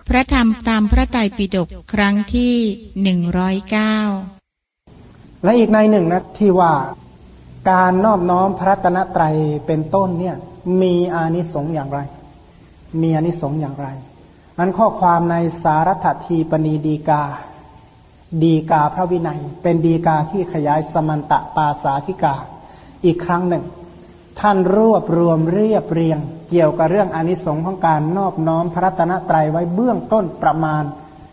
พระธรรมตามพระไตรปิฎกครั้งที่109 และอีกในหนึ่งนะที่ว่าการนอบน้อมพระรัตนตรัยเป็นต้นเนี่ยมีอานิสงส์อย่างไรมีอานิสงส์อย่างไรนั้นข้อความในสารัตถทีปณีฎีกาฎีกาพระวินัยเป็นฎีกาที่ขยายสมันตปาสาธิกาอีกครั้งหนึ่งท่านรวบรวมเรียบเรียงเกี่ยวกับเรื่องอานิสงส์ของการนอบน้อมพระรัตนตรัยไว้เบื้องต้นประมาณ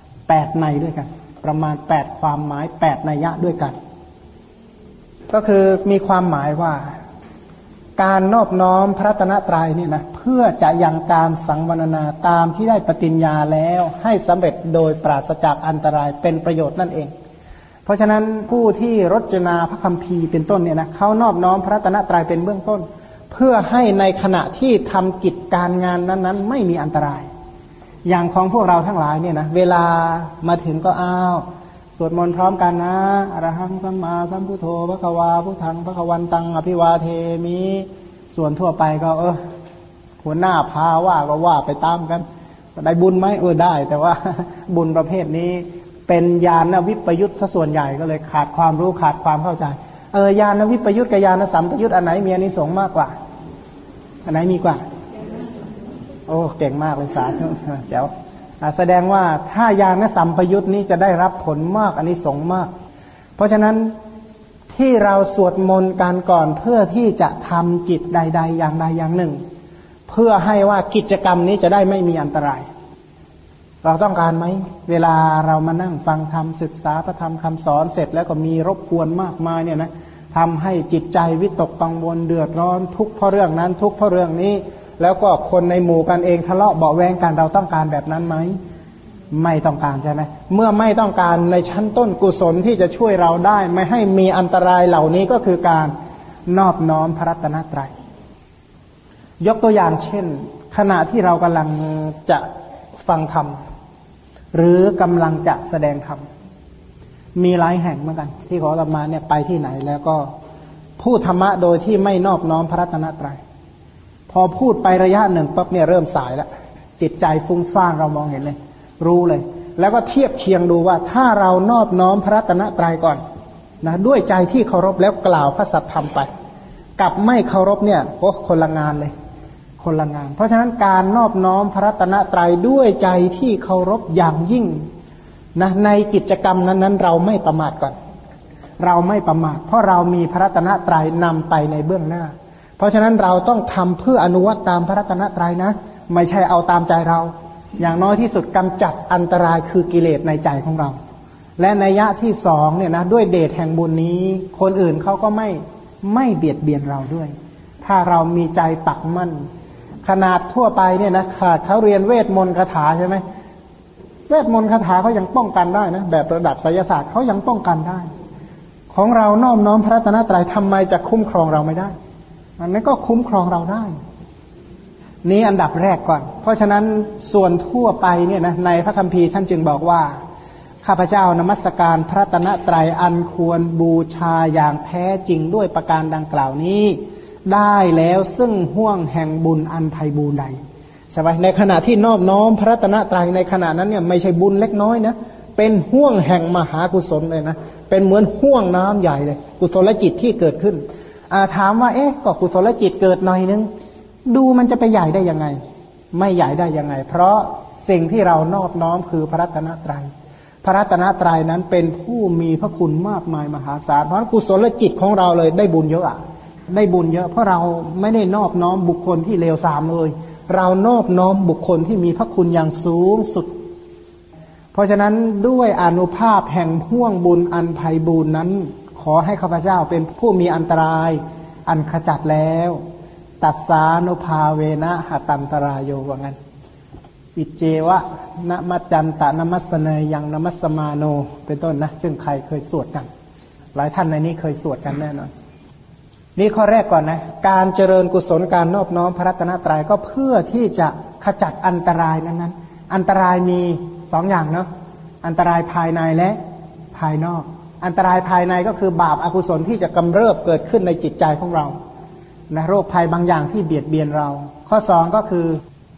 8ในด้วยกันประมาณ8ความหมาย8นัยยะด้วยกันก็คือมีความหมายว่าการนอบน้อมพระรัตนตรัยเนี่ยนะเพื่อจะยังการสังวรณนาตามที่ได้ปฏิญญาแล้วให้สำเร็จโดยปราศจากอันตรายเป็นประโยชน์นั่นเองเพราะฉะนั้นผู้ที่รจนาพระคัมภีร์เป็นต้นเนี่ยนะเขานอบน้อมพระรัตนตรัยเป็นเบื้องต้นเพื่อให้ในขณะที่ทำกิจการงานนั้นๆไม่มีอันตรายอย่างของพวกเราทั้งหลายเนี่ยนะเวลามาถึงก็สวดมนต์พร้อมกันนะอรหังสัมมาสัมพุทโธภควาพุทธังภควันตังอภิวาเทมิส่วนทั่วไปก็หัวหน้าพาว่าก็ว่าไปตามกันได้บุญไหมได้แต่ว่าบุญประเภทนี้เป็นญาณวิปยุตซะส่วนใหญ่ก็เลยขาดความรู้ขาดความเข้าใจญาณวิปยุตกับญาณสัมปยุตอันไหนมีอานิสงส์มากกว่าอันไหนมีกว่าโอ้เก่งมากเลยสาธุเจ้าแสดงว่าถ้าญาณสัมปยุตนี้จะได้รับผลมากอานิสงส์มากเพราะฉะนั้นที่เราสวดมนต์กันก่อนเพื่อที่จะทำกิจใดๆอย่างใดอย่างหนึ่งเพื่อให้ว่ากิจกรรมนี้จะได้ไม่มีอันตรายเราต้องการไหมเวลาเรามานั่งฟังธรรมศึกษาพระธรรมคำสอนเสร็จแล้วก็มีรบกวนมากมายเนี่ยนะทำให้จิตใจวิตกกังวลเดือดร้อนทุกข์เพราะเรื่องนั้นทุกข์เพราะเรื่องนี้แล้วก็คนในหมู่กันเองทะเลาะเบาะแวงกันเราต้องการแบบนั้นไหมไม่ต้องการใช่ไหมเมื่อไม่ต้องการในชั้นต้นกุศลที่จะช่วยเราได้ไม่ให้มีอันตรายเหล่านี้ก็คือการนอบน้อมพระรัตนตรัยยกตัวอย่างเช่นขณะที่เรากำลังจะฟังธรรมหรือกำลังจะแสดงธรรมมีหลายแห่งเหมือนกันที่ขออาตมาเนี่ยไปที่ไหนแล้วก็พูดธรรมะโดยที่ไม่นอบน้อมพระรัตนตรัยพอพูดไประยะหนึ่งปั๊บเนี่ยเริ่มสายแล้วจิตใจฟุ้งซ่านเรามองเห็นเลยรู้เลยแล้วก็เทียบเคียงดูว่าถ้าเรานอบน้อมพระรัตนตรัยก่อนนะด้วยใจที่เคารพแล้วกล่าวพระสัทธรรมไปกับไม่เคารพเนี่ยคนละงานเลยคนละงานเพราะฉะนั้นการนอบน้อมพระรัตนตรัยด้วยใจที่เคารพอย่างยิ่งนะในกิจกรรมนั้นๆเราไม่ประมาทก่อนเราไม่ประมาทเพราะเรามีพระรัตนตรัยนำไปในเบื้องหน้าเพราะฉะนั้นเราต้องทำเพื่ออนุวัตตามพระรัตนตรัยนะไม่ใช่เอาตามใจเราอย่างน้อยที่สุดกำจัดอันตรายคือกิเลสในใจของเราและนัยยะที่สองเนี่ยนะด้วยเดชแห่งบุญนี้คนอื่นเขาก็ไม่เบียดเบียนเราด้วยถ้าเรามีใจปักมั่นขนาดทั่วไปเนี่ยนะเขาเรียนเวทมนต์คาถาใช่ไหมเวทมนต์คาถาเขายังป้องกันได้นะแบบระดับไสยศาสตร์เขายังป้องกันได้ของเราน้อมน้อมพระรัตนตรัยทำไมจะคุ้มครองเราไม่ได้อันนั้นก็คุ้มครองเราได้นี้อันดับแรกก่อนเพราะฉะนั้นส่วนทั่วไปเนี่ยนะในพระคัมภีร์ท่านจึงบอกว่าข้าพเจ้านมัสการพระรัตนตรัยอันควรบูชาอย่างแท้จริงด้วยประการดังกล่าวนี้ได้แล้วซึ่งห่วงแห่งบุญอันไพบูลย์ใดใช่ไหมในขณะที่นอบน้อมพระรัตนตรัยในขณะนั้นเนี่ยไม่ใช่บุญเล็กน้อยนะเป็นห่วงแห่งมหากุศลเลยนะเป็นเหมือนห่วงน้ำใหญ่เลยกุศลจิตที่เกิดขึ้นถามว่าก็กุศลจิตเกิดหน่อยนึงดูมันจะไปใหญ่ได้ยังไงไม่ใหญ่ได้ยังไงเพราะสิ่งที่เรานอบน้อมคือพระรัตนตรัยพระรัตนตรัยนั้นเป็นผู้มีพระคุณมากมายมหาศาลเพราะกุศลจิตของเราเลยได้บุญเยอะได้บุญเยอะเพราะเราไม่ได้นอบน้อมบุคคลที่เลวทรามเลยเรานอบน้อมบุคคลที่มีพระคุณอย่างสูงสุดเพราะฉะนั้นด้วยอานุภาพแห่งห่วงบุญอันไพบูลย์นั้นขอให้ข้าพเจ้าเป็นผู้มีอันตรายอันขจัดแล้วตัสสานุภาเวนะหตันตรายโยว่างั้นอิเจวะนะมัจจันตะนมัสเนยยังนมัสมาโนเป็นต้นนะซึ่งใครเคยสวดกันหลายท่านในนี้เคยสวดกันแน่นอนนี่ข้อแรกก่อนนะการเจริญกุศลการนอบน้อมพระรัตนตรัยก็เพื่อที่จะขจัดอันตรายนั้นอันตรายมีสองอย่างเนาะอันตรายภายในและภายนอกอันตรายภายในก็คือบาปอกุศลที่จะกำเริบเกิดขึ้นในจิตใจของเรานะโรคภัยบางอย่างที่เบียดเบียนเราข้อสองก็คือ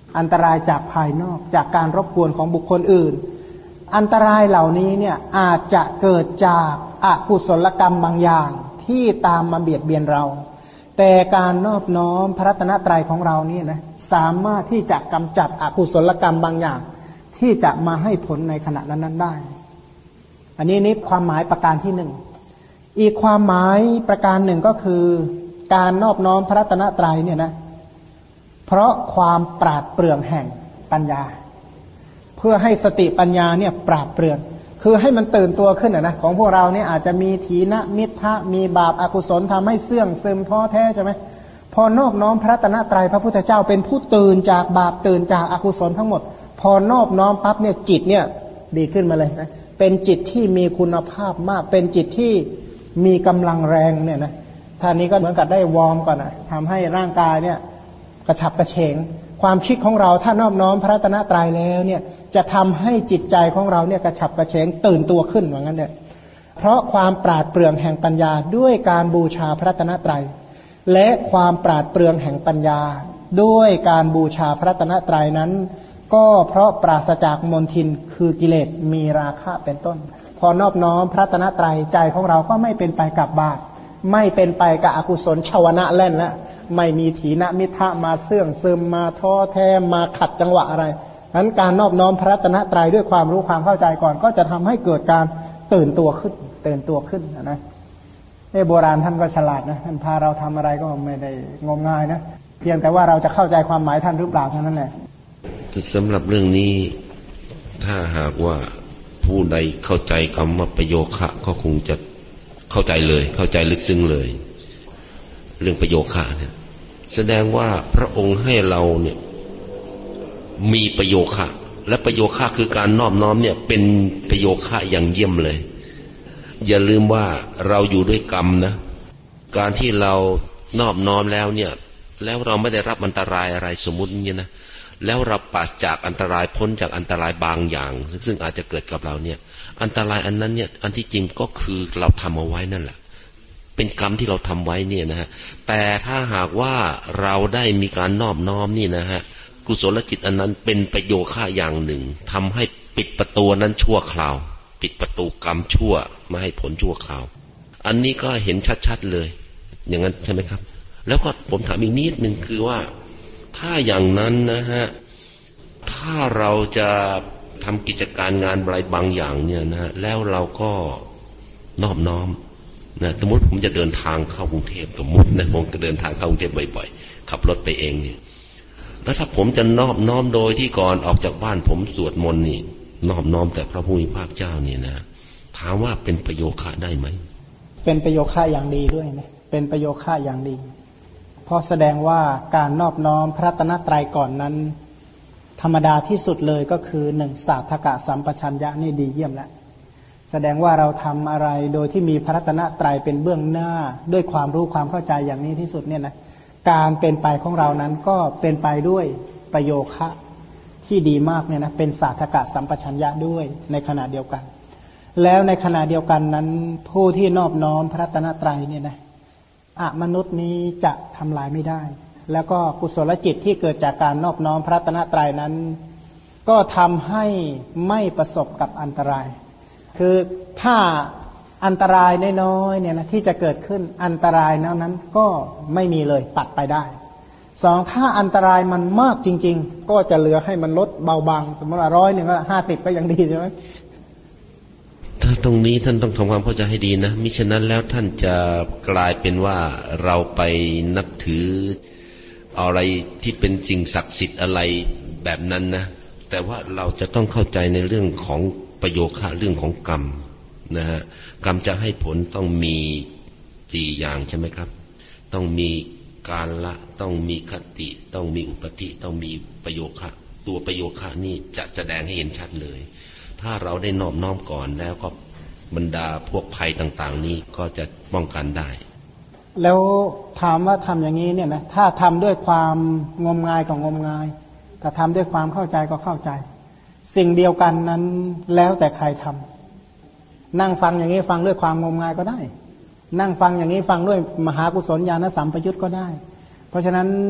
อันตรายจากภายนอกจากการรบกวนของบุคคลอื่นอันตรายเหล่านี้เนี่ยอาจจะเกิดจากอกุศลกรรมบางอย่างที่ตามมาเบียดเบียนเราแต่การนอบน้อมพระรัตนตรัยของเรานี่นะสามารถที่จะกำจัดอกุศลกรรมบางอย่างที่จะมาให้ผลในขณะนั้นได้อันนี้ความหมายประการที่หนึ่งอีกความหมายประการหนึ่งก็คือการนอบน้อมพระรัตนตรัยเนี่ยนะเพราะความปราดเปรื่องแห่งปัญญาเพื่อให้สติปัญญาเนี่ยปราดเปรื่องคือให้มันตื่นตัวขึ้นนะของพวกเราเนี่ยอาจจะมีถีนมิทธะมีบาปอกุศลทำให้เสื่องซึมท้อแท้ใช่ไหมพอนอบน้อมพระรัตนตรัยพระพุทธเจ้าเป็นผู้ตื่นจากบาปตื่นจากอกุศลทั้งหมดพอนอบน้อมปั๊บเนี่ยจิตเนี่ยดีขึ้นมาเลยนะเป็นจิตที่มีคุณภาพมากเป็นจิตที่มีกำลังแรงเนี่ยนะท่านี้ก็เหมือนกับได้วอร์มก่อนนะทำให้ร่างกายเนี่ยกระฉับกระเฉงความคิดของเราถ้านอบน้อมพระรัตนตรัยแล้วเนี่ยจะทำให้จิตใจของเราเนี่ยกระฉับกระเฉงตื่นตัวขึ้นว่างั้นเนี่ยเพราะความปราดเปรื่องแห่งปัญญาด้วยการบูชาพระรัตนตรัยและความปราดเปรื่องแห่งปัญญาด้วยการบูชาพระรัตนตรัยนั้นก็เพราะปราศจากมลทินคือกิเลสมีราคะเป็นต้นพอนอบน้อมพระรัตนตรัยใจของเราก็ไม่เป็นไปกับบาปไม่เป็นไปกับอกุศลชวนะเล่นแล้วไม่มีถีนมิทธะมาเสื่องซึมมาท้อแท้มาขัดจังหวะอะไรนั้นการนอบน้อมพระรัตนตรัยด้วยความรู้ความเข้าใจก่อนก็จะทำให้เกิดการตื่นตัวขึ้นนะโบราณท่านก็ฉลาดนะท่านพาเราทำอะไรก็ไม่ได้งมงายนะเพียงแต่ว่าเราจะเข้าใจความหมายท่านหรือเปล่าเท่านั้นแหละสำหรับเรื่องนี้ถ้าหากว่าผู้ใดเข้าใจคำว่าประโยคะก็คงจะเข้าใจเลยเข้าใจลึกซึ้งเลยเรื่องประโยคะเนี่ยแสดงว่าพระองค์ให้เราเนี่ยมีประโยคะและประโยคะคือการนอบน้อมเนี่ยเป็นประโยคะอย่างเยี่ยมเลยอย่าลืมว่าเราอยู่ด้วยกรรมนะการที่เรานอบน้อมแล้วเนี่ยแล้วเราไม่ได้รับอันตรายอะไรสมมุติเนี่ยนะแล้วเราปราศจากอันตรายพ้นจากอันตรายบางอย่างซึ่งอาจจะเกิดกับเราเนี่ยอันตรายอันนั้นเนี่ยอันที่จริงก็คือเราทำเอาไว้นั่นแหละเป็นกรรมที่เราทำไว้เนี่ยนะฮะแต่ถ้าหากว่าเราได้มีการนอบน้อมนี่นะฮะกุศลจิตอันนั้นเป็นประโยชน์อย่างหนึ่งทำให้ปิดประตูนั้นชั่วคราวปิดประตูกรรมชั่วไม่ให้ผลชั่วคราวอันนี้ก็เห็นชัดๆเลยอย่างนั้นใช่ไหมครับแล้วก็ผมถามอีกนิดนึงคือว่าถ้าอย่างนั้นนะฮะถ้าเราจะทำกิจการงานอะไรบางอย่างเนี่ยนะฮะแล้วเราก็นอบน้อมนะสมมติผมจะเดินทางเข้ากรุงเทพสมมตินะผมจะเดินทางเข้ากรุงเทพบ่อยๆขับรถไปเองเนี่ยแล้วถ้าผมจะนอบน้อมโดยที่ก่อนออกจากบ้านผมสวดมนต์นี่นอบน้อมแต่พระผู้มีพระเจ้าเนี่ยนะถามว่าเป็นประโยคะได้ไหมเป็นประโยคะอย่างดีด้วยนะเป็นประโยคะอย่างดีเพราะแสดงว่าการนอบน้อมพระรัตนตรัยก่อนนั้นธรรมดาที่สุดเลยก็คือหนึ่งสาธกะสัมปชัญญะนี่ดีเยี่ยมแล้วแสดงว่าเราทำอะไรโดยที่มีพระรัตนตรัยเป็นเบื้องหน้าด้วยความรู้ความเข้าใจอย่างนี้ที่สุดเนี่ยนะการเป็นไปของเรานั้นก็เป็นไปด้วยประโยคะที่ดีมากเนี่ยนะเป็นสาธกะสัมปชัญญะด้วยในขณะเดียวกันแล้วในขณะเดียวกันนั้นผู้ที่นอบน้อมพระรัตนตรัยเนี่ยนะมนุษย์นี้จะทำลายไม่ได้แล้วก็กุศลจิตที่เกิดจากการนอบน้อมพระรัตนตรัยนั้นก็ทำให้ไม่ประสบกับอันตรายคือถ้าอันตรายน้อยๆเนี่ยนะที่จะเกิดขึ้นอันตรายนั้นก็ไม่มีเลยตัดไปได้สองถ้าอันตรายมันมากจริงๆก็จะเหลือให้มันลดเบาบางสมมติว่า100ก็50ก็ยังดีใช่ไหมถ้าตรงนี้ท่านต้องทำความเข้าใจให้ดีนะมิฉะนั้นแล้วท่านจะกลายเป็นว่าเราไปนับถืออะไรที่เป็นสิ่งศักดิ์สิทธิ์อะไรแบบนั้นนะแต่ว่าเราจะต้องเข้าใจในเรื่องของประโยคะเรื่องของกรรมนะฮะกรรมจะให้ผลต้องมี4อย่างใช่ไหมครับต้องมีกาละต้องมีคติต้องมีอุปธิต้องมีประโยคะตัวประโยคะนี่จะแสดงให้เห็นชัดเลยถ้าเราได้นอบน้อมก่อนแล้วก็บรรดาพวกภัยต่างๆนี้ก็จะป้องกันได้แล้วถามว่าทำอย่างนี้เนี่ยนะถ้าทำด้วยความงมงายก็งมงายแต่ทำด้วยความเข้าใจก็เข้าใจสิ่งเดียวกันนั้นแล้วแต่ใครทำนั่งฟังอย่างนี้ฟังด้วยความงมงายก็ได้นั่งฟังอย่างนี้ฟังด้วยมหากุศลญาณสัมปยุตก็ได้เพราะฉะนั้น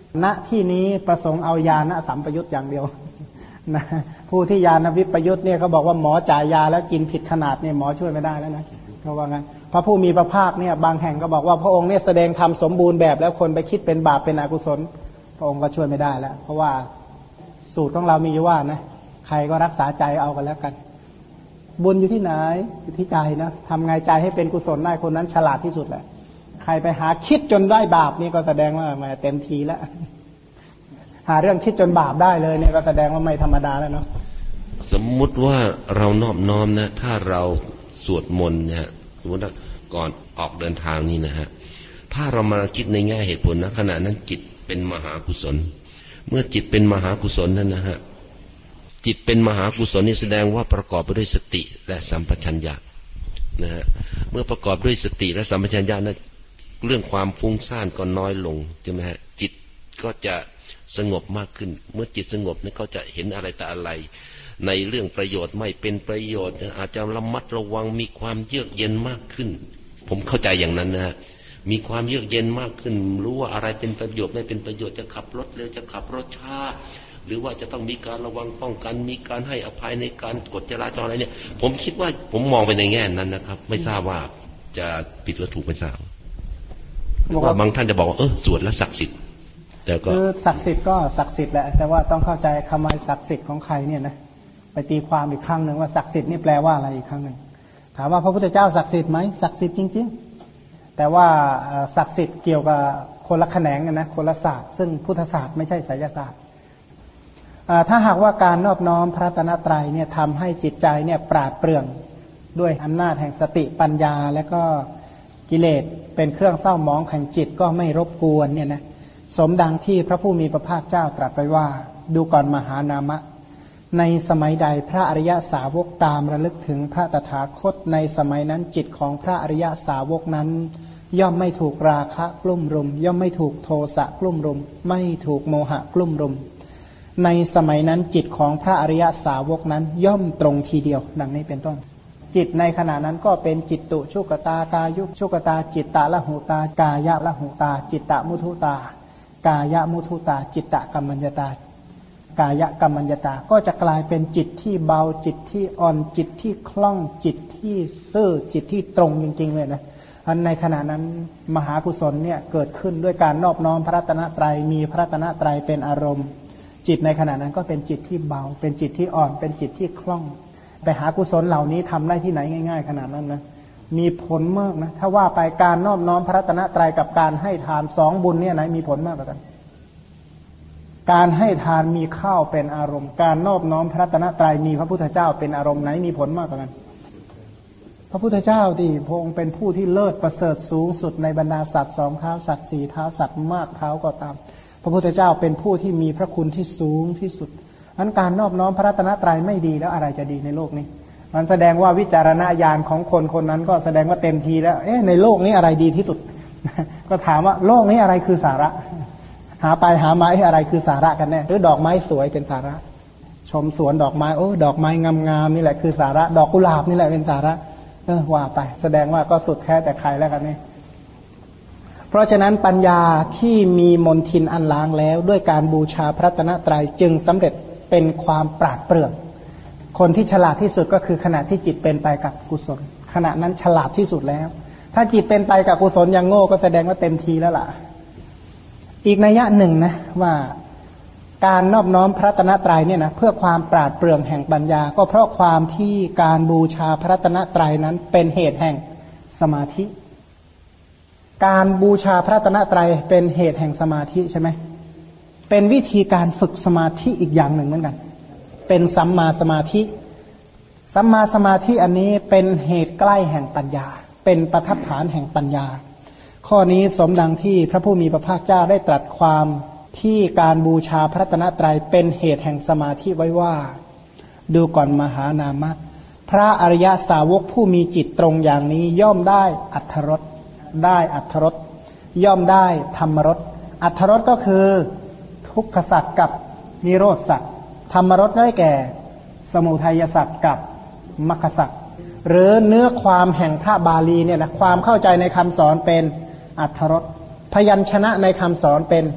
ณที่นี้ประสงค์เอาญาณสัมปยุตอย่างเดียวนะผู้ที่ญาณวิปยุตเนี่ยเขาบอกว่าหมอจ่ายยาแล้วกินผิดขนาดเนี่ยหมอช่วยไม่ได้แล้วนะเขาว่างั้นพระผู้มีพระภาคเนี่ยบางแห่งก็บอกว่าพระองค์เนี่ยแสดงธรรมสมบูรณ์แบบแล้วคนไปคิดเป็นบาปเป็นอกุศลพระองค์ก็ช่วยไม่ได้แล้วเพราะว่าสูตรของเรามีอยู่ว่านะใครก็รักษาใจเอากันแล้วกันบุญอยู่ที่ไหนอยู่ที่ใจนะทำไงใจให้เป็นกุศลได้คนนั้นฉลาดที่สุดแหละใครไปหาคิดจนได้บาปนี่ก็แสดงว่าเต็มทีแล้วหาเรื่องคิดจนบาปได้เลยเนี่ยก็แสดงว่าไม่ธรรมดาแล้วเนาะสมมุติว่าเรานอบน้อมนะถ้าเราสวดมนต์เนี่ยสมมติว่าก่อนออกเดินทางนี่นะฮะถ้าเรามาคิดในแง่เหตุผลนะขณะนั้นจิตเป็นมหากุศลเมื่อจิตเป็นมหากุศลนั้นนะฮะจิตเป็นมหากุศลนี่แสดงว่าประกอบไปด้วยสติและสัมปชัญญะนะฮะเมื่อประกอบด้วยสติและสัมปชัญญะนั้นเรื่องความฟุ้งซ่านก็น้อยลงใช่ไหมฮะจิตก็จะสงบมากขึ้นเมื่อจิตสงบนี่ก็จะเห็นอะไรแต่อะไรในเรื่องประโยชน์ไม่เป็นประโยชน์อาจจะระมัดระวังมีความเยือกเย็นมากขึ้นผมเข้าใจอย่างนั้นนะฮะมีความเยือกเย็นมากขึ้นรู้ว่าอะไรเป็นประโยชน์ไม่เป็นประโยชน์จะขับรถเร็วจะขับรถช้าหรือว่าจะต้องมีการระวังป้องกันมีการให้อภัยในการกฎจราจรอะไรเนี่ยผมคิดว่าผมมองไปในแง่นั้นนะครับไม่ทราบว่าจะผิดหรือถูกไม่ทราบว่าบางท่านจะบอกว่าสวดแล้วศักดิ์สิทธิ์แต่ก็คือศักดิ์สิทธิ์ก็ศักดิ์สิทธิ์แหละแต่ว่าต้องเข้าใจคำว่าศักดิ์สิทธิ์ของใครเนี่ยนะไปตีความอีกครั้งหนึ่งว่าศักดิ์สิทธิ์นี่แปลว่าอะไรอีกครั้งหนึ่งถามว่าพระพุทธเจ้าศักดิ์สิทธิ์ไหมศักดิ์สิทธิ์จริงๆแต่ว่าศักดิ์สิทธิ์เกี่ยวกับคนละแขนงนะคนละศาสตร์ซึ่งพุทธศาสตร์ไม่ใช่ไสยศาสตร์ถ้าหากว่าการนอบน้อมพระรัตนตรัยเนี่ยทำให้จิตใจเนี่ยปราดเปรื่องด้วยอำนาจแห่งสติปัญญาและก็กิเลสเป็นเครื่องเศร้าหมองแห่งจิตก็ไม่รบกวนเนี่ยนะสมดังที่พระผู้มีพระภาคเจ้าตรัสไว้ว่าดูก่อนมหานามะในสมัยใดพระอริยสาวกตามระลึกถึงพระตถาคตในสมัยนั้นจิตของพระอริยสาวกนั้นย่อมไม่ถูกราคะกลุ่มรุมย่อมไม่ถูกโทสะกลุ่มรุมไม่ถูกโมหะกลุ่มรุมในสมัยนั้นจิตของพระอริยสาวกนั้นย่อมตรงทีเดียวดังนี้เป็นต้นจิตในขณะนั้นก็เป็นจิตตุชุกตากายุชุกตาจิตตะละหุตากายะละหุตาจิตตะมุทุตากายะมุทุตาจิตตะกัมมัญญตากายะกัมมัญญตาก็จะกลายเป็นจิตที่เบาจิตที่อ่อนจิตที่คล่องจิตที่ซื่อจิตที่ตรงจริงๆเลยนะอันในขณะนั้นมหากุศลเนี่ยเกิดขึ้นด้วยการนอบน้อมพระรัตนตรัยมีพระรัตนตรัยเป็นอารมณ์จิตในขณะนั้นก็เป็นจิตที่เบาเป็นจิตที่อ่อนเป็นจิตที่คล่องไปหากุศลเหล่านี้ทำได้ที่ไหนง่ายๆขนาดนั้นนะมีผลมากนะถ้าว่าไปการนอบน้อมพระรัตนตรัยกับการให้ทานสองบุญเนี่ยไหนมีผลมากกว่ากันการให้ทานมีข้าวเป็นอารมณ์การนอบน้อมพระรัตนตรัยมีพระพุทธเจ้าเป็นอารมณ์ไหนมีผลมากกว่ากันพระพุทธเจ้าที่พระองค์เป็นผู้ที่เลิศประเสริฐสูงสุดในบรรดาสัตว์สองเท้าสัตว์สี่เท้าสัตว์มากเท้าก็ตามพระพุทธเจ้าเป็นผู้ที่มีพระคุณที่สูงที่สุดอันการนอบน้อมพระรัตนตรัยไม่ดีแล้วอะไรจะดีในโลกนี้มันแสดงว่าวิจารณญาณของคนคนนั้นก็แสดงว่าเต็มทีแล้วในโลกนี้อะไรดีที่สุดก็ถามว่าโลกนี้อะไรคือสาระหาไปหามาอะไรคือสาระกันแน่หรือดอกไม้สวยเป็นสาระชมสวนดอกไม้ดอกไม้งามๆนี่แหละคือสาระดอกกุหลาบนี่แหละเป็นสาระว่าไปแสดงว่าก็สุดแท้แต่ใครแล้วกันนี่เพราะฉะนั้นปัญญาที่มีมนทินอันล้างแล้วด้วยการบูชาพระรัตนตรัยจึงสำเร็จเป็นความปราดเปรื่องคนที่ฉลาดที่สุดก็คือขณะที่จิตเป็นไปกับกุศลขณะนั้นฉลาดที่สุดแล้วถ้าจิตเป็นไปกับกุศลยังโง่ก็แสดงว่าเต็มทีแล้วล่ะอีกนัยยะหนึ่งนะว่าการนอบน้อมพระรัตนตรัยเนี่ยนะเพื่อความปราดเปรื่องแห่งปัญญาก็เพราะความที่การบูชาพระรัตนตรัยนั้นเป็นเหตุแห่งสมาธิการบูชาพระรัตนตรัยเป็นเหตุแห่งสมาธิใช่ไหมเป็นวิธีการฝึกสมาธิอีกอย่างหนึ่งเหมือนกันเป็นสัมมาสมาธิสัมมาสมาธิอันนี้เป็นเหตุใกล้แห่งปัญญาเป็นประทับฐานแห่งปัญญาข้อนี้สมดังที่พระผู้มีพระภาคเจ้าได้ตรัสความที่การบูชาพระรัตนตรัยเป็นเหตุแห่งสมาธิไว้ว่าดูก่อนมหานามะพระอริยสาวกผู้มีจิตตรงอย่างนี้ย่อมได้อรรถรสได้อรรถรสย่อมได้ธรรมรสอรรถรสก็คือทุกขสัจกับนิโรธสัจธรรมรสได้แก่สมุทัยสัจกับมรรคสัจหรือเนื้อความแห่งพระบาลีเนี่ยนะความเข้าใจในคำสอนเป็นอรรถรสพยัญชนะในคำสอนเป็น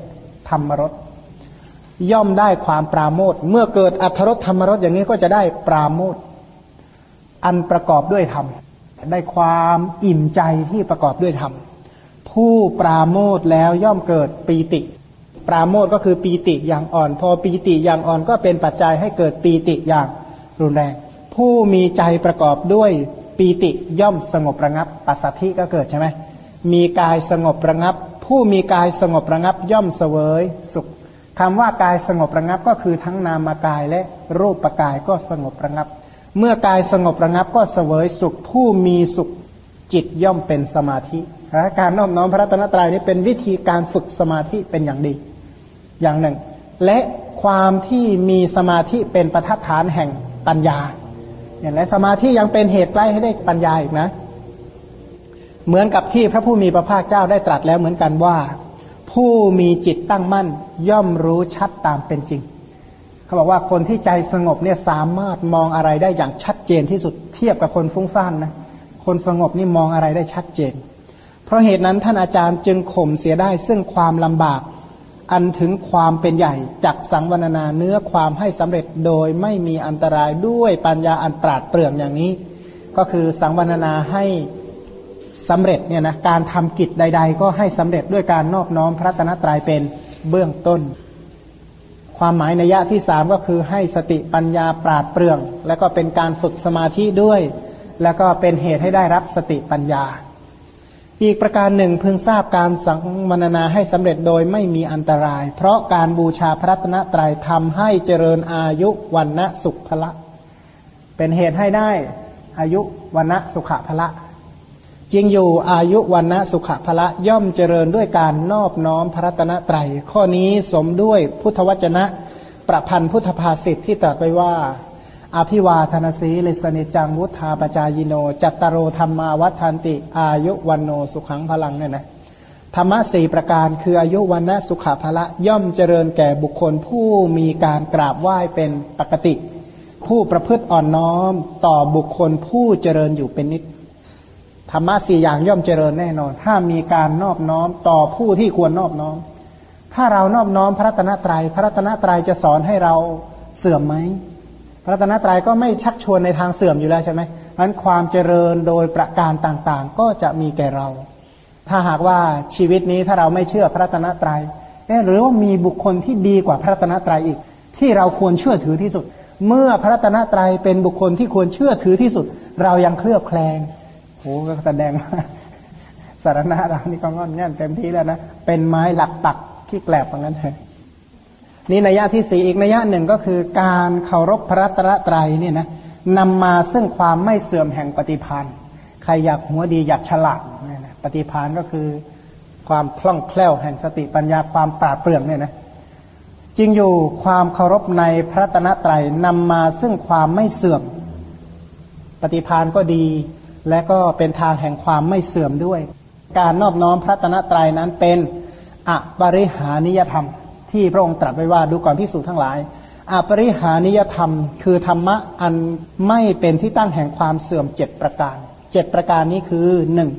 ธรรมรสย่อมได้ความปราโมทย์เมื่อเกิดอรรถรสธรรมรสอย่างนี้ก็จะได้ปราโมทย์อันประกอบด้วยธรรมได้ความอิ่มใจที่ประกอบด้วยธรรมผู้ปราโมทย์แล้วย่อมเกิดปีติปราโมทย์ก็คือปีติอย่างอ่อนพอปีติอย่างอ่อนก็เป็นปัจจัยให้เกิดปีติอย่างรุนแรงผู้มีใจประกอบด้วยปีติย่อมสงบระงับปัสสัทธิก็เกิดใช่ไหมมีกายสงบระงับผู้มีกายสงบระงับย่อมเสวยสุขคำว่ากายสงบระงับก็คือทั้งนามกายและรูปกายก็สงบระงับเมื่อกายสงบระงับก็เสวยสุขผู้มีสุขจิตย่อมเป็นสมาธิการน้อมน้อมพระรัตนตรัยนี้เป็นวิธีการฝึกสมาธิเป็นอย่างดีอย่างหนึ่งและความที่มีสมาธิเป็นประทัดฐานแห่งปัญญาอย่างและสมาธิยังเป็นเหตุใกล้ให้ได้ปัญญาอีกนะเหมือนกับที่พระผู้มีพระภาคเจ้าได้ตรัสแล้วเหมือนกันว่าผู้มีจิตตั้งมั่นย่อมรู้ชัดตามเป็นจริงเขาบอกว่าคนที่ใจสงบเนี่ยสามารถมองอะไรได้อย่างชัดเจนที่สุดเทียบกับคนฟุ้งซ่านนะคนสงบนี่มองอะไรได้ชัดเจนเพราะเหตุนั้นท่านอาจารย์จึงข่มเสียได้ซึ่งความลำบากอันถึงความเป็นใหญ่จักสังวรณนาเนื้อความให้สำเร็จโดยไม่มีอันตรายด้วยปัญญาอันปราดเปรื่องอย่างนี้ก็คือสังวรณนาให้สำเร็จเนี่ยนะการทำกิจใดๆก็ให้สำเร็จด้วยการนอบน้อมพระรัตนตรัยเป็นเบื้องต้นความหมายนัยยะที่สามก็คือให้สติปัญญาปราดเปรื่องแล้วก็เป็นการฝึกสมาธิด้วยแล้วก็เป็นเหตุให้ได้รับสติปัญญาอีกประการหนึ่งพึงทราบการสังวรณนาให้สำเร็จโดยไม่มีอันตรายเพราะการบูชาพระรัตนตรัยทำให้เจริญอายุวันนะสุขพละเป็นเหตุให้ได้อายุวันนะสุขพละจริงอยู่อายุวันนะสุขพละย่อมเจริญด้วยการนอบน้อมพระรัตนตรัยข้อนี้สมด้วยพุทธวจนะประพันธ์พุทธภาษิตที่ตรัสไว้ว่าอภิวาทนาสีลิสนิจังวุธาปจายโนจัตตโรธรรมาวัฏันติอายุวันโนสุขังพลังเนี่ยนะธรรมะสี่ประการคืออายุวันนะสุขพละย่อมเจริญแก่บุคคลผู้มีการกราบไหว้เป็นปกติผู้ประพฤติอ่อนน้อมต่อบุคคลผู้เจริญอยู่เป็นนิจธรรมะสี่อย่างย่อมเจริญแน่นอนถ้ามีการนอบน้อมต่อผู้ที่ควรนอบน้อมถ้าเรานอบน้อมพระรัตนตรัยพระรัตนตรัยจะสอนให้เราเสื่อมไหมพระรัตนตรัยก็ไม่ชักชวนในทางเสื่อมอยู่แล้วใช่ไหมเพราะฉะนั้นความเจริญโดยประการต่างๆก็จะมีแก่เราถ้าหากว่าชีวิตนี้ถ้าเราไม่เชื่อพระรัตนตรัยหรือว่ามีบุคคลที่ดีกว่าพระรัตนตรัยอีกที่เราควรเชื่อถือที่สุดเมื่อพระรัตนตรัยเป็นบุคคลที่ควรเชื่อถือที่สุดเรายังเคลือบแคลงโอ้ก็แสดงว่าสารณะเรานี่ก็งอนแง่นเต็มที่แล้วนะเป็นไม้หลักปักขี้แกลบอย่างนั้นเลยนี่นัยยะที่สี่อีกนัยยะหนึ่งก็คือการเคารพพระรัตนตรัยเนี่ยนะนำมาซึ่งความไม่เสื่อมแห่งปฏิภาณใครอยากหัวดีอยากฉลาดเนี่ยนะปฏิภาณก็คือความคล่องแคล่วแห่งสติปัญญาความปราดเปรื่องเนี่ยนะจริงอยู่ความเคารพในพระรัตนตรัยนำมาซึ่งความไม่เสื่อมปฏิภาณก็ดีและก็เป็นทางแห่งความไม่เสื่อมด้วยการนอบน้อมพระรัตนตรัยนั้นเป็นอปริหานิยธรรมที่พระองค์ตรัสไว้ว่าดูก่อนภิกษุทั้งหลายอปริหานิยธรรมคือธรรมะอันไม่เป็นที่ตั้งแห่งความเสื่อม7ประการ7ประการนี้คือ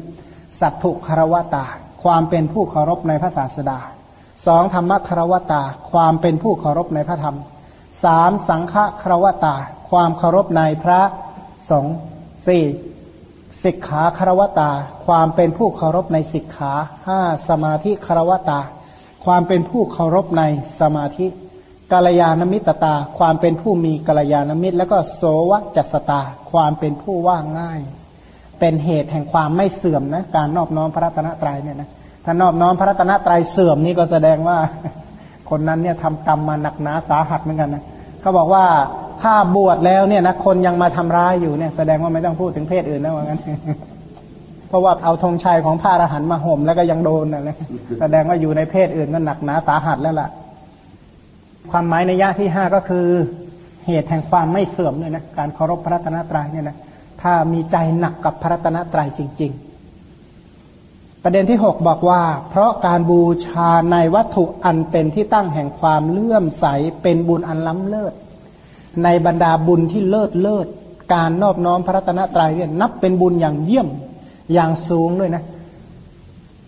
1. สัตถุคารวตาความเป็นผู้เคารพในพระศาสดา 2. ธรรมคารวตาความเป็นผู้เคารพในพระธรรม 3. สังฆคารวตาความเคารพในพระสงฆ์ 4. สิกขาคารวตาความเป็นผู้เคารพในสิกขา 5. สมาธิคารวตาความเป็นผู้เคารพในสมาธิกัลยาณมิตรตาความเป็นผู้มีกัลยาณมิตรแล้วก็โสวจัสสตาความเป็นผู้ว่าง่ายเป็นเหตุแห่งความไม่เสื่อมนะการนอบน้อมพระรัตนตรัยเนี่ยนะถ้านอบน้อมพระรัตนตรัยเสื่อมนี่ก็แสดงว่าคนนั้นเนี่ยทำกรรมมาหนักหนาสาหัสเหมือนกันนะเขาบอกว่าถ้าบวชแล้วเนี่ยนะคนยังมาทำร้ายอยู่เนี่ยแสดงว่าไม่ต้องพูดถึงเพศอื่นนะว่างั้นเพราะว่าเอาธงชัยของพระอรหันต์มาห่มแล้วก็ยังโดนนะแสดงว่าอยู่ในเพศอื่นก็หนักหนาสาหัสแล้วล่ะความหมายในยะที่5ก็คือเหตุแห่งความไม่เสื่อมเลยนะการเคารพพระรัตนตรัยเนี่ยนะถ้ามีใจหนักกับพระรัตนตรัยจริงๆประเด็นที่6บอกว่าเพราะการบูชาในวัตถุอันเป็นที่ตั้งแห่งความเลื่อมใสเป็นบุญอันล้ำเลิศในบรรดาบุญที่เลิศการนอบน้อมพระรัตนตรัยเนี่ยนับเป็นบุญอย่างเยี่ยมอย่างสูงด้วยนะ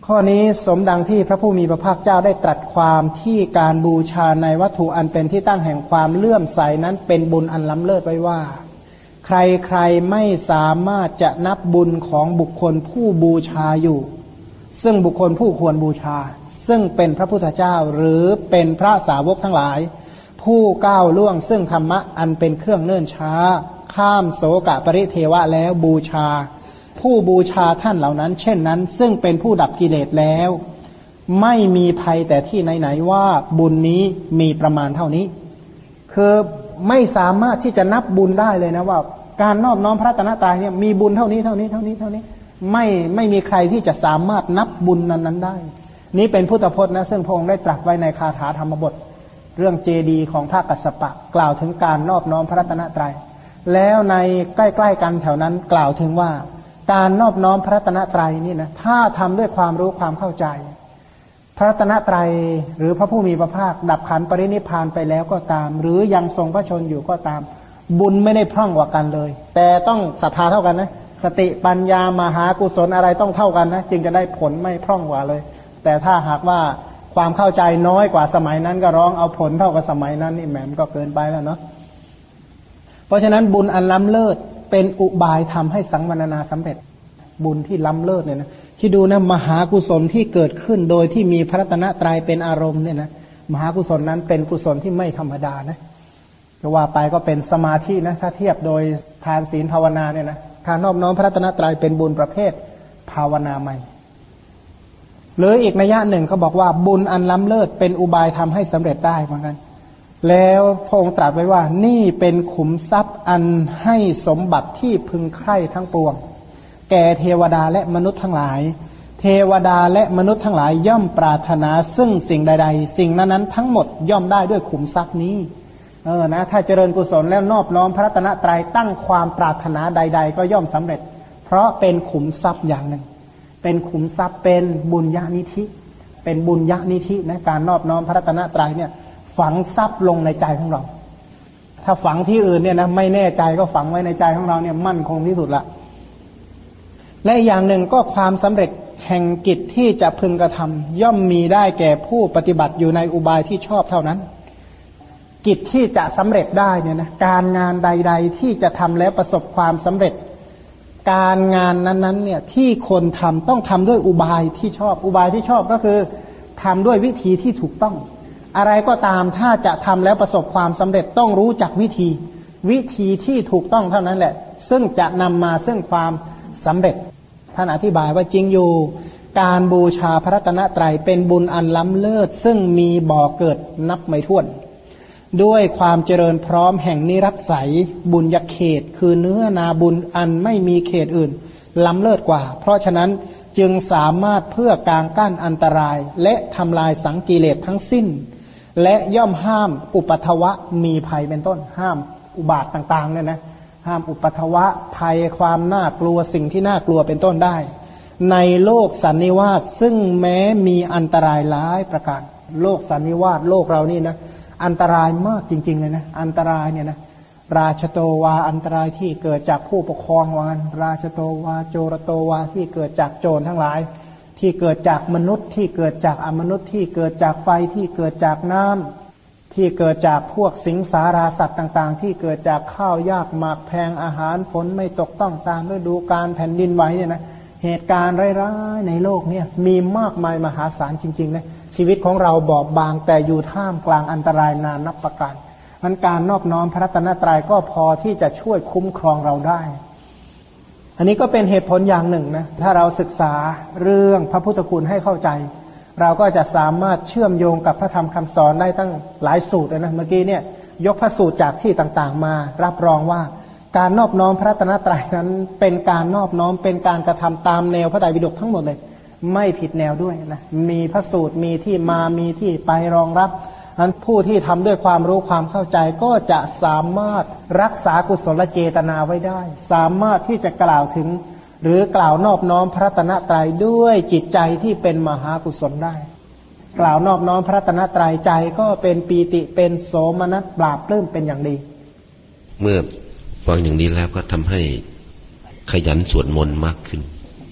ข้อนี้สมดังที่พระผู้มีพระภาคเจ้าได้ตรัสความที่การบูชาในวัตถุอันเป็นที่ตั้งแห่งความเลื่อมใสนั้นเป็นบุญอันล้ำเลิศไว้ว่าใครๆไม่สามารถจะนับบุญของบุคคลผู้บูชาอยู่ซึ่งบุคคลผู้ควรบูชาซึ่งเป็นพระพุทธเจ้าหรือเป็นพระสาวกทั้งหลายผู้ก้าวล่วงซึ่งธรรมะอันเป็นเครื่องเนิ่นช้าข้ามโสกปริเทวะแล้วบูชาผู้บูชาท่านเหล่านั้นเช่นนั้นซึ่งเป็นผู้ดับกิเลสแล้วไม่มีภัยแต่ที่ไหนๆว่าบุญนี้มีประมาณเท่านี้คือไม่สามารถที่จะนับบุญได้เลยนะว่าการนอบน้อมพระรัตนตรัยเนี่ยมีบุญเท่านี้ไม่มีใครที่จะสามารถนับบุญนั้นได้นี้เป็นพุทธพจน์นะซึ่งพระองค์ได้ตรัสไว้ในคาถาธรรมบทเรื่องเจดีย์ของพระกัสสปะกล่าวถึงการนอบน้อมพระรัตนตรัยแล้วในใกล้ๆกันแถวนั้นกล่าวถึงว่าการนอบน้อมพระรัตนตรัยนี่นะถ้าทำด้วยความรู้ความเข้าใจพระรัตนตรัยหรือพระผู้มีพระภาคดับขันธ์ปรินิพพานไปแล้วก็ตามหรือยังทรงพระชนอยู่ก็ตามบุญไม่ได้พร่องกว่ากันเลยแต่ต้องศรัทธาเท่ากันนะสติปัญญามหากุศลอะไรต้องเท่ากันนะจึงจะได้ผลไม่พร่องกว่าเลยแต่ถ้าหากว่าความเข้าใจน้อยกว่าสมัยนั้นก็ร้องเอาผลเท่ากับสมัยนั้นนี่แหมมันก็เกินไปแล้วเนาะเพราะฉะนั้นบุญอันล้ำเลิศเป็นอุบายทำให้สังวรณาสำเร็จบุญที่ล้ำเลิศเนี่ยนะที่ดูนะมหากุศลที่เกิดขึ้นโดยที่มีพระรัตนตรัยเป็นอารมณ์เนี่ยนะมหากุศลนั้นเป็นกุศลที่ไม่ธรรมดานะจะว่าไปก็เป็นสมาธินะถ้าเทียบโดยทานศีลภาวนาเนี่ยนะการนอบน้อมพระรัตนตรัยเป็นบุญประเภทภาวนาใหม่หรืออีกนัยยะหนึ่งเขาบอกว่าบุญอันล้ำเลิศเป็นอุบายทำให้สำเร็จได้เหมือนกันแล้วพระองค์ตรัสไว้ว่านี่เป็นขุมทรัพย์อันให้สมบัติที่พึงใคร่ทั้งปวงแก่เทวดาและมนุษย์ทั้งหลายเทวดาและมนุษย์ทั้งหลายย่อมปรารถนาซึ่งสิ่งใดๆสิ่งนั้นทั้งหมดย่อมได้ด้วยขุมทรัพย์นี้นะถ้าเจริญกุศลแล้วนอบน้อมพระรัตนตรัยตั้งความปรารถนาใดๆก็ย่อมสำเร็จเพราะเป็นขุมทรัพย์อย่างหนึ่งเป็นขุมทรัพย์เป็นบุญญานิธิเป็นบุญญานิธินะการนอบน้อมพระรัตนตรัยเนี่ยฝังทรัพย์ลงในใจของเราถ้าฝังที่อื่นเนี่ยนะไม่แน่ใจก็ฝังไว้ในใจของเราเนี่ยมั่นคงที่สุดละและอย่างหนึ่งก็ความสำเร็จแห่งกิจที่จะพึงกระทำย่อมมีได้แก่ผู้ปฏิบัติอยู่ในอุบายที่ชอบเท่านั้นกิจที่จะสำเร็จได้เนี่ยนะการงานใดๆที่จะทำแล้วประสบความสำเร็จการงานนั้นๆเนี่ยที่คนทำต้องทำด้วยอุบายที่ชอบอุบายที่ชอบก็คือทำด้วยวิธีที่ถูกต้องอะไรก็ตามถ้าจะทำแล้วประสบความสำเร็จต้องรู้จักวิธีที่ถูกต้องเท่านั้นแหละซึ่งจะนำมาซึ่งความสำเร็จท่านอธิบายว่าจริงอยู่การบูชาพระรัตนตรัยเป็นบุญอันล้ำเลิศซึ่งมีบ่อเกิดนับไม่ถ้วนด้วยความเจริญพร้อมแห่งนิรัตไสยบุญญเขตคือเนื้อนาบุญอันไม่มีเขตอื่นล้ำเลิศกว่าเพราะฉะนั้นจึงสามารถเพื่อกางกั้นอันตรายและทำลายสังกิเลสทั้งสิ้นและย่อมห้ามอุปัทวะมีภัยเป็นต้นห้ามอุบาทต่างๆเนี่ยนะห้ามอุปัทวะภัยความน่ากลัวสิ่งที่น่ากลัวเป็นต้นได้ในโลกสันนิวาสซึ่งแม้มีอันตรายหลายประการโลกสันนิวาสโลกเรานี่นะอันตรายมากจริงๆเลยนะอันตรายเนี่ยนะราชโตวาอันตรายที่เกิดจากผู้ปกครองวานราชโตวาโจรโตวาที่เกิดจากโจรทั้งหลายที่เกิดจากมนุษย์ที่เกิดจากอมนุษย์ที่เกิดจากไฟที่เกิดจากน้ำที่เกิดจากพวกสิงสาราสัตว์ต่างๆที่เกิดจากข้าวยากหมากแพงอาหารฝนไม่ตกต้องตามฤดูกาลแผ่นดินไหวเนี่ยนะเหตุการณ์ร้ายๆในโลกเนี่ยมีมากมายมหาศาลจริงๆนะชีวิตของเราบอบบางแต่อยู่ท่ามกลางอันตรายนานับประการมันการนอบน้อมพระรัตนตรัยก็พอที่จะช่วยคุ้มครองเราได้อันนี้ก็เป็นเหตุผลอย่างหนึ่งนะถ้าเราศึกษาเรื่องพระพุทธคุณให้เข้าใจเราก็จะสามารถเชื่อมโยงกับพระธรรมคำสอนได้ตั้งหลายสูตรเลยนะเมื่อกี้เนี่ยยกพระสูตรจากที่ต่างๆมารับรองว่าการนอบน้อมพระรัตนตรัยนั้นเป็นการนอบน้อมเป็นการกระทำตามแนวพระไตรปิฎกทั้งหมดเลยไม่ผิดแนวด้วยนะมีพระสูตรมีที่มามีที่ไปรองรับนั้นผู้ที่ทำด้วยความรู้ความเข้าใจก็จะสามารถรักษากุศลเจตนาไว้ได้สามารถที่จะกล่าวถึงหรือกล่าวนอบน้อมพระรัตนตรัยด้วยจิตใจที่เป็นมหากุศลได้กล่าวนอบน้อมพระรัตนตรัยใจก็เป็นปีติเป็นโสมนัสปราบปลื้มเป็นอย่างดีเมื่อฟังอย่างนี้แล้วก็ทำให้ขยันสวดมนต์มากขึ้น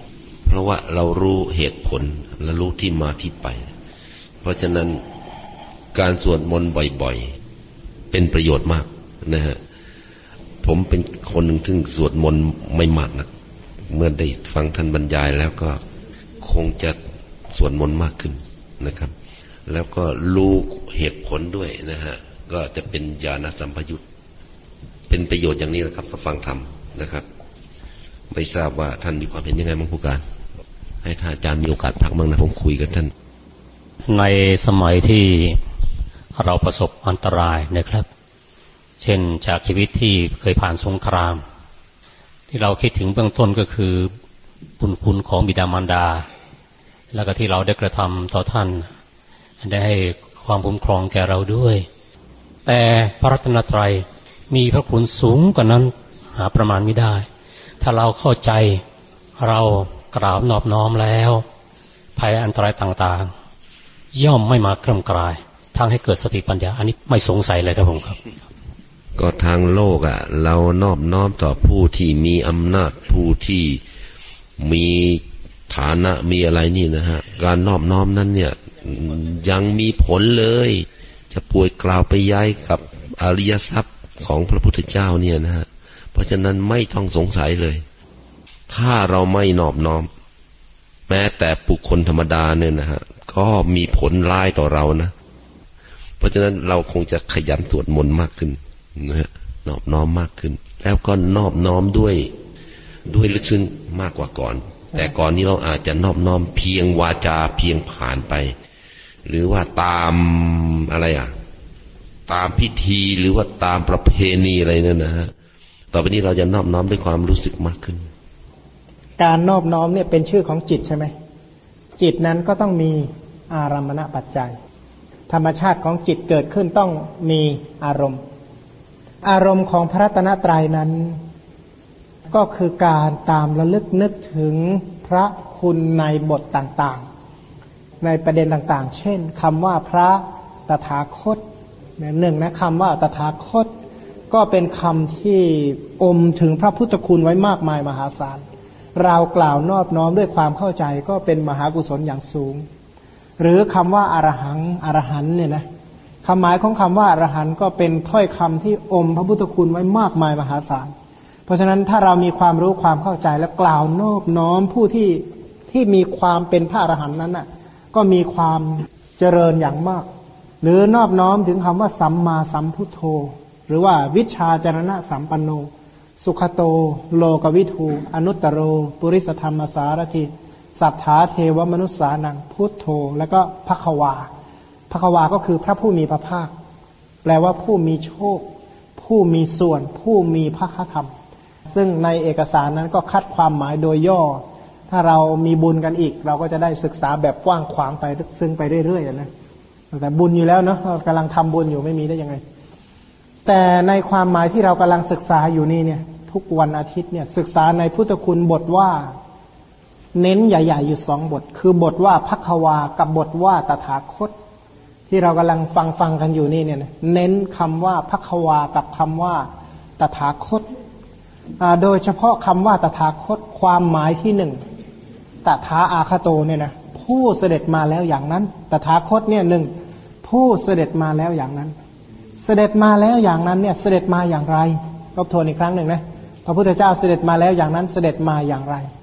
เพราะว่าเรารู้เหตุผลและรู้ที่มาที่ไปเพราะฉะนั้นการสวดมนต์บ่อยๆเป็นประโยชน์มากนะฮะผมเป็นคนหนึ่งที่สวดมนต์ไม่มากนะเมื่อได้ฟังท่านบรรยายแล้วก็คงจะสวดมนต์มากขึ้นนะครับแล้วก็รู้เหตุผลด้วยนะฮะก็จะเป็นญาณสัมปยุตเป็นประโยชน์อย่างนี้นะครับก็ฟังธรรมนะครับไม่ทราบว่าท่านมีความเห็นยังไงบ้างผู้การให้ท่านอาจารย์มีโอกาสพักบ้างนะผมคุยกับท่านในสมัยที่เราประสบอันตรายนะครับเช่นจากชีวิตที่เคยผ่านสงครามที่เราคิดถึงเบื้องต้นก็คือบุญคุณของบิดามารดาแล้วก็ที่เราได้กระทำต่อท่านได้ให้ความคุ้มครองแก่เราด้วยแต่พระรัตนตรัยมีพระคุณสูงกว่านั้นหาประมาณไม่ได้ถ้าเราเข้าใจเรากราบนอบน้อมแล้วภัยอันตรายต่างๆย่อมไม่มากร่ำกรายทางให้เกิดสติปัญญาอันนี้ไม่สงสัยเลยครับผมครับก็ทางโลกเรานอบน้อมต่อผู้ที่มีอำนาจผู้ที่มีฐานะมีอะไรนี่นะฮะการนอบน้อมนั้นเนี่ยยังมีผลเลยจะป่วยกล่าวไปย้ายกับอริยทรัพย์ของพระพุทธเจ้าเนี่ยนะฮะเพราะฉะนั้นไม่ต้องสงสัยเลยถ้าเราไม่นอบน้อมแม้แต่บุคคลธรรมดาเนี่ยนะฮะก็มีผลร้ายต่อเรานะเพราะฉะนั้นเราคงจะขยันสวดมนต์มากขึ้นนะฮะนอบน้อมมากขึ้นแล้วก็นอบน้อมด้วยลึกซึ้งมากกว่าก่อนแต่ก่อนนี้เราอาจจะนอบน้อมเพียงวาจาเพียงผ่านไปหรือว่าตามอะไรตามพิธีหรือว่าตามประเพณีอะไรนั่นนะฮะต่อไปนี้เราจะนอบน้อมด้วยความรู้สึกมากขึ้นการนอบน้อมเนี่ยเป็นชื่อของจิตใช่ไหมจิตนั้นก็ต้องมีอารมณปัจจัยธรรมชาติของจิตเกิดขึ้นต้องมีอารมณ์ของพระรัตนตรัยนั้นก็คือการตามระลึกนึกถึงพระคุณในบทต่างๆในประเด็นต่างๆเช่นคำว่าพระตถาคตหนึ่งนะคำว่าตถาคตก็เป็นคำที่อมถึงพระพุทธคุณไว้มากมายมหาศาลเรากล่าวนอบน้อมด้วยความเข้าใจก็เป็นมหากุศลอย่างสูงหรือคำว่าอรหันต์เนี่ยนะคำหมายของคำว่าอรหันต์ก็เป็นถ้อยคำที่อมพระพุทธคุณไว้มากมายมหาศาลเพราะฉะนั้นถ้าเรามีความรู้ความเข้าใจและกล่าวนอบน้อมผู้ที่มีความเป็นพระอรหันต์นั้นน่ะก็มีความเจริญอย่างมากหรือนอบน้อมถึงคำว่าสัมมาสัมพุทโธหรือว่าวิชชาจรณะสัมปันโนสุขโตโลกวิทูอนุตตโรปุริสธรรมสารถิสัทธาเทวมนุษสานังพุทโธแล้วก็ภควาก็คือพระผู้มีพระภาคแปลว่าผู้มีโชคผู้มีส่วนผู้มีภคธรรมซึ่งในเอกสารนั้นก็คัดความหมายโดยย่อถ้าเรามีบุญกันอีกเราก็จะได้ศึกษาแบบกว้างขวางไปซึ่งไปเรื่อยๆนะแต่บุญอยู่แล้วเนาะกำลังทำบุญอยู่ไม่มีได้ยังไงแต่ในความหมายที่เรากำลังศึกษาอยู่นี่เนี่ยทุกวันอาทิตย์เนี่ยศึกษาในพุทธคุณบทว่าเน้นใหญ่ๆอยู่2บทคือบทว่าภควากับบทว่าตถาคตที่เรากำลังฟังกันอยู่นี่เนี่ยเน้นคำว่าภควากับคำว่าตถาคตโดยเฉพาะคำว่าตถาคตความหมายที่1ตถาอาคโตเนี่ยนะผู้เสด็จมาแล้วอย่างนั้นตถาคตเนี่ย1ผู้เสด็จมาแล้วอย่างนั้นเสด็จมาแล้วอย่างนั้นเนี่ยเสด็จมาอย่างไรทบทวนอีกครั้งหนึ่งนะพระพุทธเจ้าเสด็จมาแล้วอย่างนั้นเสด็จมาอย่างไร